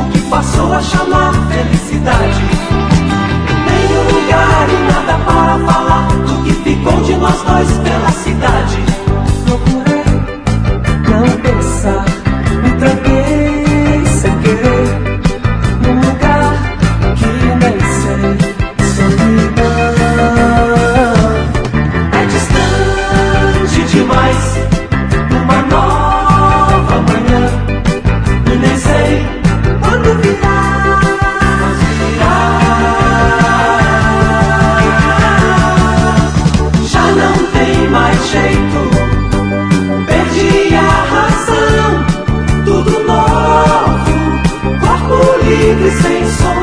que passou a chamar felicidade. Nenhum lugar e nada para falar do que ficou de nós dois pela cidade. Procurei não pensar, me tranquei sem querer num lugar que nem sei. Solidão é distante demais, numa nova manhã, e nem sei quando virá. Já não tem mais jeito, perdi a razão. Tudo novo, corpo livre sem som.